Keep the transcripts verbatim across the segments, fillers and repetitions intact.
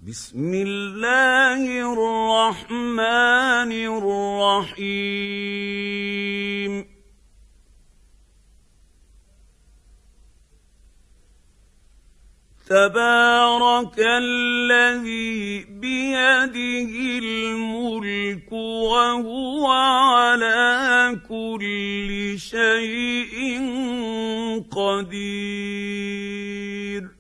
بسم الله الرحمن الرحيم تبارك الذي بيده الملك وهو على كل شيء قدير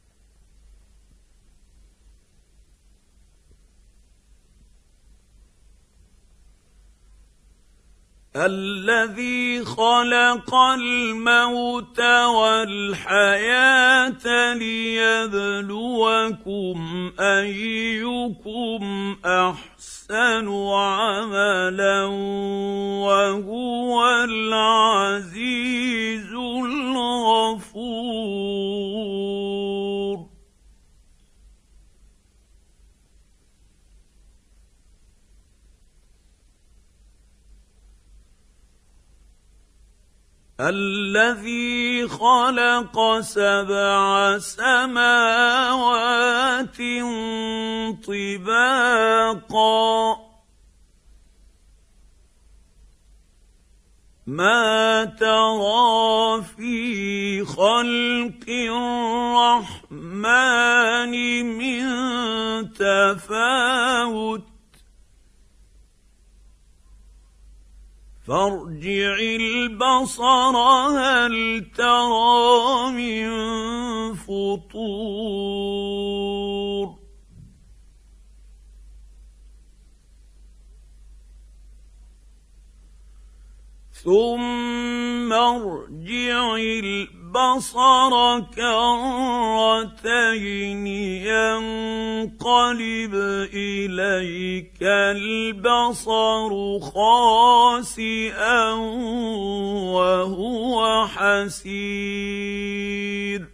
الذي خلق الموت والحياة ليبلوكم أيكم أحسن عملا وهو العزيز الغفور الذي خلق سبع سماوات طباقا ما ترى في خلق الرحمن من تفاوت فارجع البصر هل ترى من فطور ثم ارجع البصر كرتين ينقلب إليك البصر خاسئا وهو حسير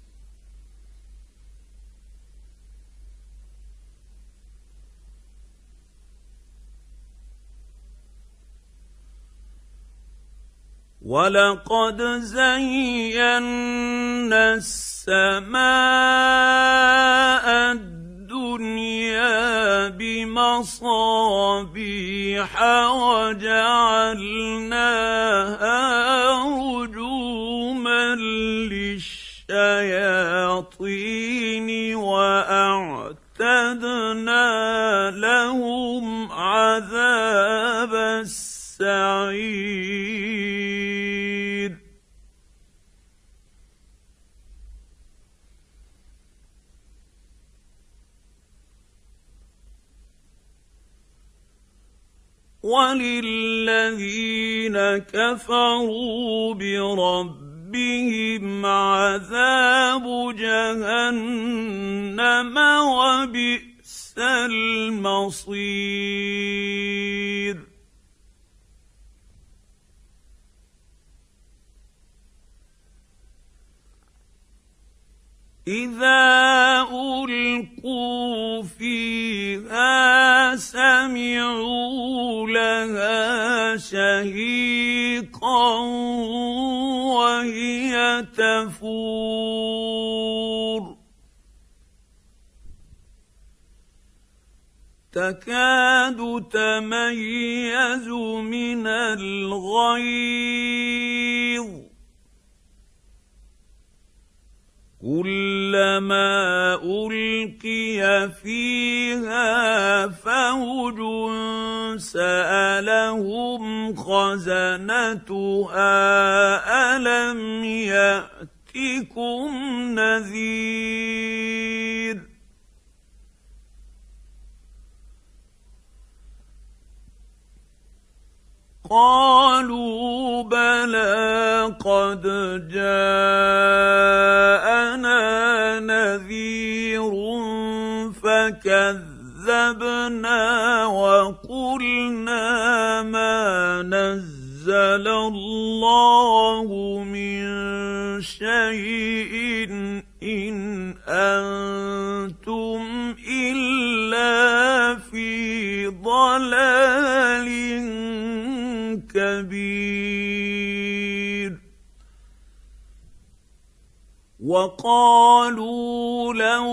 ولقد زينا السماء الدنيا بمصابيح وجعلناها رجوما للشياطين وأعتدنا لهم عذاب السعير وللذين كفروا بربهم عذاب جهنم وبئس المصير إذا ألقوا فيها سمعوا لها شهيقا وهي تفور تكاد تميز من الغيظ كلما ألقي فيها فوج سألهم خزنتها ألم يأتكم نذير قالوا بلى قد جاءنا نذير فكذبنا وقلنا ما نزل الله من شيء إن أنتم إلا في ضلال كبير وقالوا لو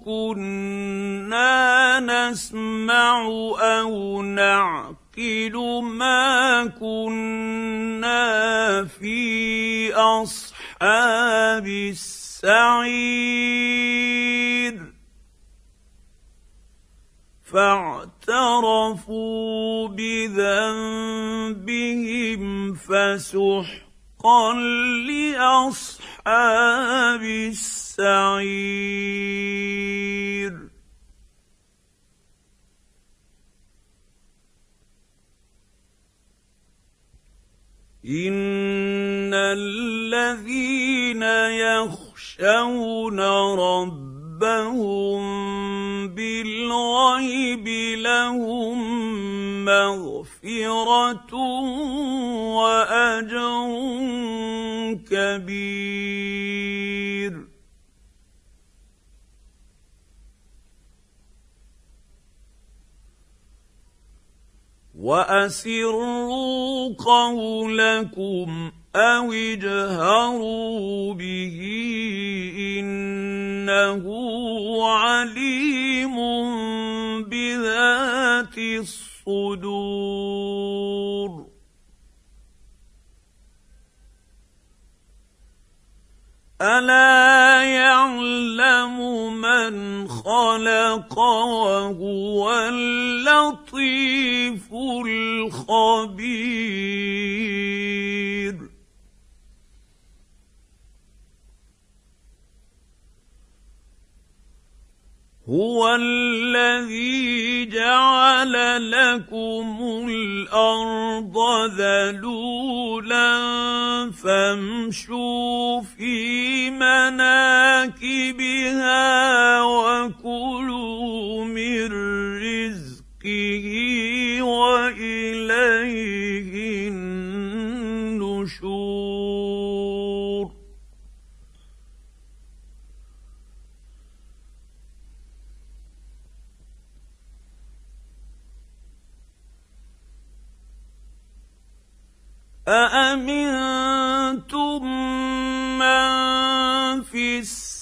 كنا نسمع أو نعقل ما كنا في أصحاب السعير فاعترفوا بذنبهم فسحقا لأصحاب السعير إن الذين يخشون ربهم بالغيب لهم مغفرة وأجر كبير وأسروا قولكم أو اجهروا به إنه عليم بذات الصدور ألا يعلم من خلق وهو اللطيف الخبير هو الذي جعل لكم الأرض ذلولا فامشوا في مناكبها وكلوا من رزقه وإليه النشور أأمنتم من في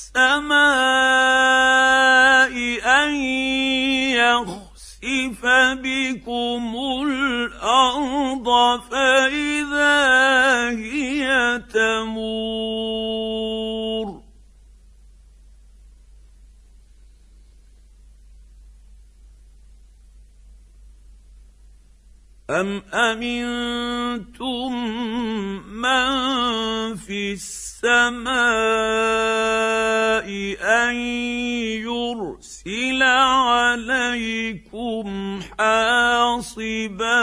السماء أن يخسف بكم الأرض فإذا هي تمور أم أمنتم من في السماء أن يرسل عليكم حاصبا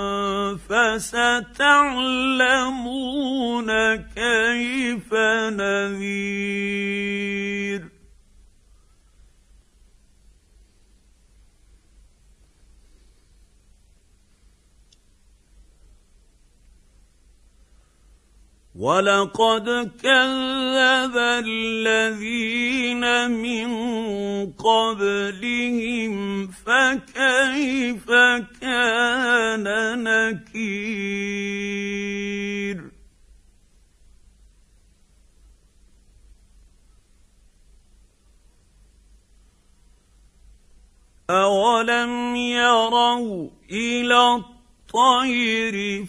فستعلمون كيف نذير وَلَقَدْ كَذَّبَ الَّذِينَ مِن قَبْلِهِمْ فَكَيْفَ كَانَ نَكِيرِ أَوَلَمْ يَرَوْا إِلَى الطير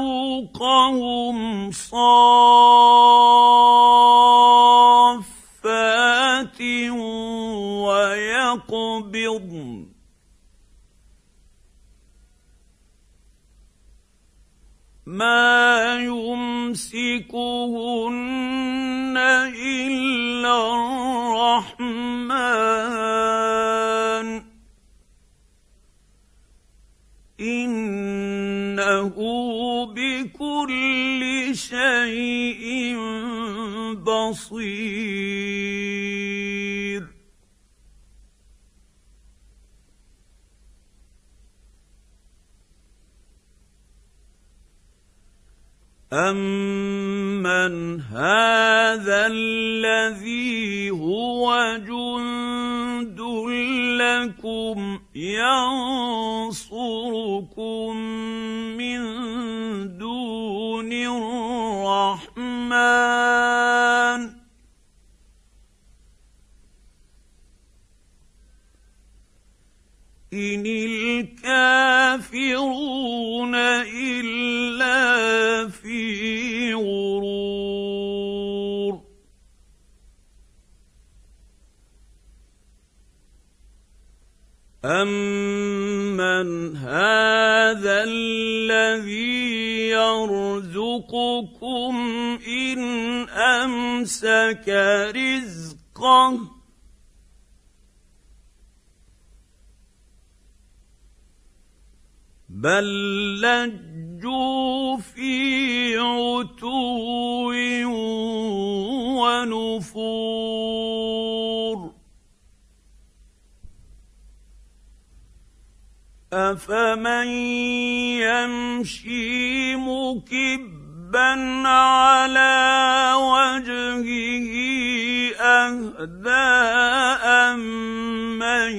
فوقهم صافات ويقبضن ما يمسكهن إلا الرحمن إنه بكل شيء بصير أَمَّنْ هَذَا الَّذِي هُوَ جُندٌ لَّكُمْ يَنصُرُكُم مِّن دُونِ الرَّحْمَٰنِ إن الكافرون إلا في غرور أَمَّنْ هَٰذَا الَّذِي يَرْزُقُكُمْ إِنْ أَمْسَكَ رِزْقَهُ بَل لَّجُّوا فِي عُتُوٍّ وَنُفُورٍ أَفَمَن يَمْشِي مُكِبًّا عَلَىٰ وَجْهِهِ أَهْدَىٰ أَمَّن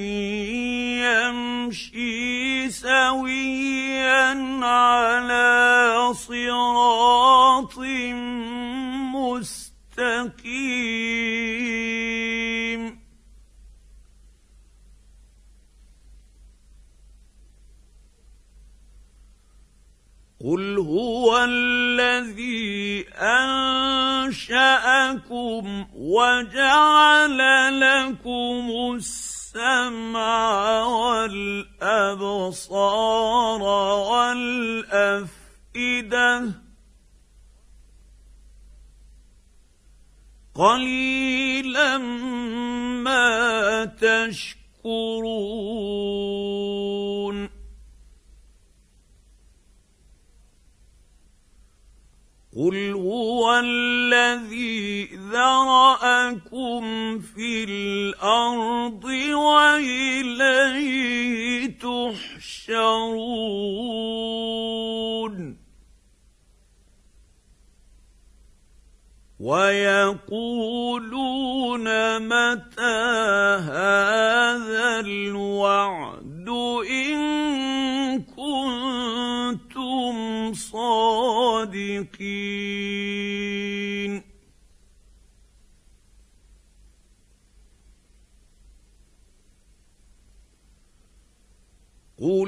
يَمْشِي سَوِيًّا عَلَىٰ صِرَاطٍ مُّسْتَقِيمٍ قُلْ هُوَ الَّذِي أَنشَأَكُمْ وَجَعَلَ لَكُمُ السَّمْعَ وَالْأَبْصَارَ وَالْأَفْئِدَةَ ۚ قَلِيلًا مَّا تَشْكُرُونَ قُلْ هُوَ الَّذِي ذَرَأَكُمْ فِي الْأَرْضِ وَإِلَيْهِ تُحْشَرُونَ وَيَقُولُونَ مَتَىٰ هَٰذَا الْوَعْدُ إِن كُنتُمْ صَادِقِينَ قُلْ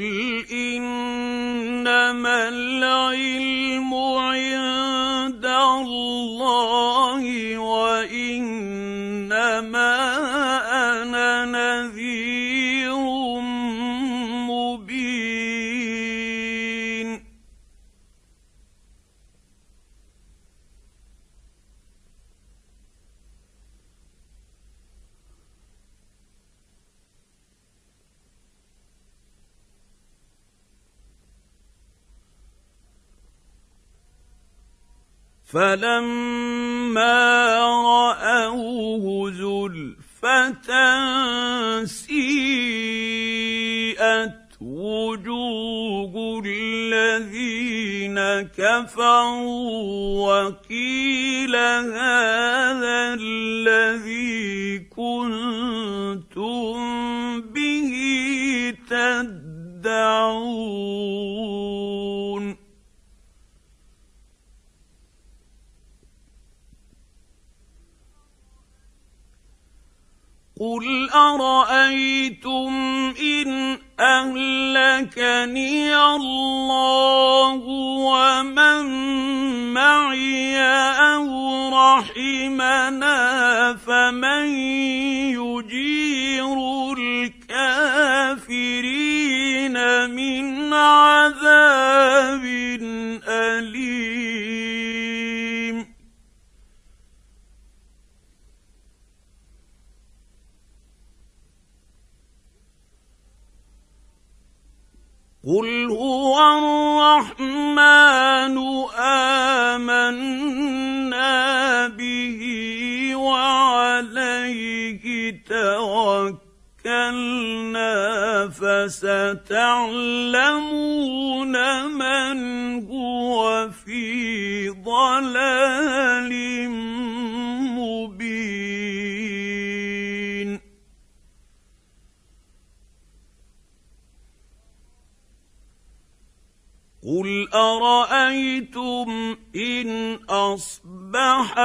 إِنَّمَا الْعِلْمُ عِندَ اللَّهِ وَإِنَّمَا أَنَا نَذِيرٌ مُّبِينٌ فَلَمَّا رَأَوْهُ زُلْفَةً سِيئَتْ وُجُوهُ الَّذِينَ كَفَرُوا وَقِيلَ هَٰذَا الَّذِي كُنتُم بِهِ تَدَّعُونَ قُلْ أَرَأَيْتُمْ إِنْ أَهْلَكَنِيَ اللَّهُ وَمَن مَّعِيَ أَوْ رَحِمَنَا فَمَن يُجِيرُ الْكَافِرِينَ مِنْ عَذَابٍ أَلِيمٍ قُلْ هُوَ الرَّحْمَٰنُ آمَنَّا بِهِ وَعَلَيْهِ تَوَكَّلْنَا فَسَتَعْلَمُونَ مَنْ هُوَ فِي ضَلَالٍ مُّبِينٍ قل ارايتم ان اصبح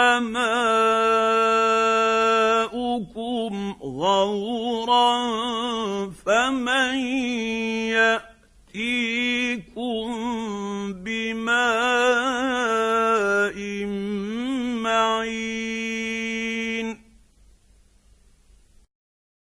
ماؤكم غورا فمن يأتيكم